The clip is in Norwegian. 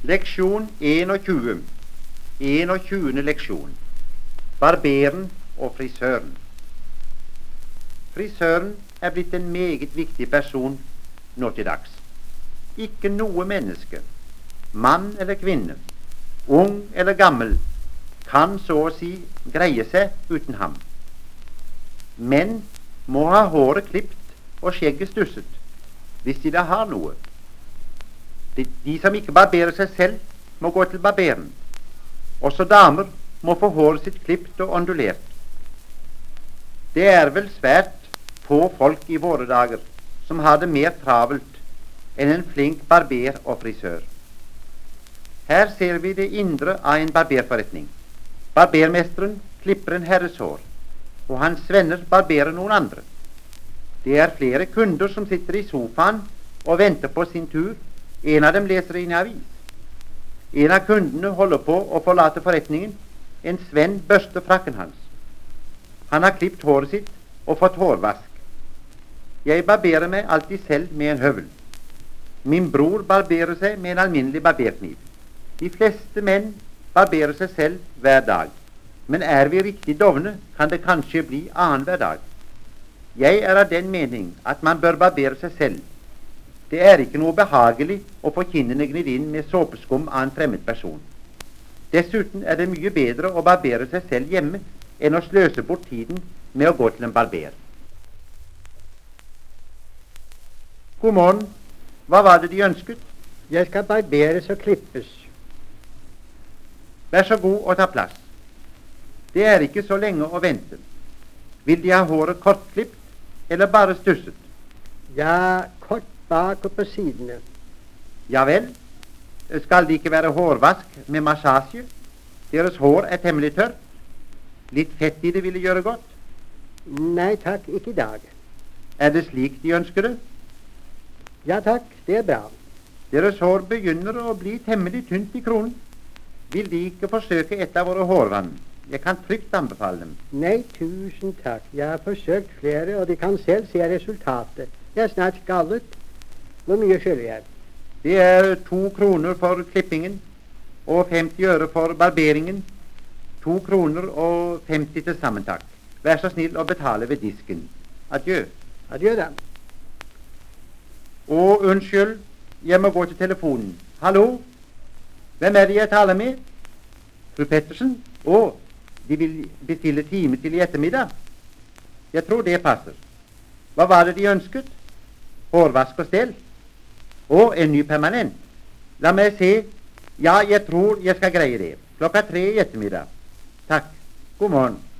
Leksjon 21. 21. leksjon. Barberen og frisøren. Frisøren er blitt en meget viktig person nå til dags. Ikke noe menneske, mann eller kvinne, ung eller gammel, kan så å si greie seg uten ham. Menn må ha håret klipt og skjegget stusset, hvis de da har noe. De som ikke barberer seg selv, må gå til barberen. Også damer må få håret sitt klipt og ondulert. Det er vel svært få folk i våre dager som har det mer travelt enn en flink barber og frisør. Her ser vi det indre av en barberforretning. Barbermesteren klipper en herres hår, og hans venner barberer noen andre. Det er flere kunder som sitter i sofaen og venter på sin tur. En av dem leser en avis. En av kundene holder på å forlate forretningen. En svenn børster frakken hans. Han har klipt håret sitt og fått hårvask. Jeg barberer meg alltid selv med en høvel. Min bror barberer seg med en alminnelig barberkniv. De fleste menn barberer seg selv hver dag. Men er vi riktig dovne, kan det kanskje bli annenhver dag. Jeg er av den mening at man bør barbere seg selv. Det er ikke noe behagelig å få kinnene gnidd inn med såpeskum av en fremmed person. Dessuten er det mye bedre å barbere seg selv hjemme enn å sløse bort tiden med å gå til en barber. God morgen. Hva var det de ønsket? Jeg skal barberes og klippes. Vær så god og ta plass. Det er ikke så lenge å vente. Vil de ha håret kortklipt eller bare stusset? Ja, kort bak og på sidene. Ja vel. Skal det ikke være hårvask med massasje? Deres hår er temmelig tørt. Litt fett i det ville gjøre godt. Nei takk, ikke i dag. Er det slik de ønsker det? Ja takk, det er bra. Deres hår begynner å bli temmelig tynt i kronen. Vil de ikke forsøke et av våre hårvann? Jeg kan trygt anbefale dem. Nei, tusen takk. Jeg har forsøkt flere, og de kan selv se resultatet. Jeg er snart skallet. Hvor mye skylder jeg? Det er 2 kroner for klippingen og 50 øre for barberingen. 2 kroner og 50 til sammen, takk. Vær så snill å betale ved disken. Adjø. Adjø da. Å, unnskyld, jeg må gå til telefonen. Hallo? Hvem er det jeg taler med? Fru Pettersen? Å, de vil bestille time til i ettermiddag. Jeg tror det passer. Hva var det de ønsket? Hårvask og stell? Å, en ny permanent. La meg se. Ja, jeg tror jeg skal greie det. 3:00 i ettermiddag. Takk. God morgen.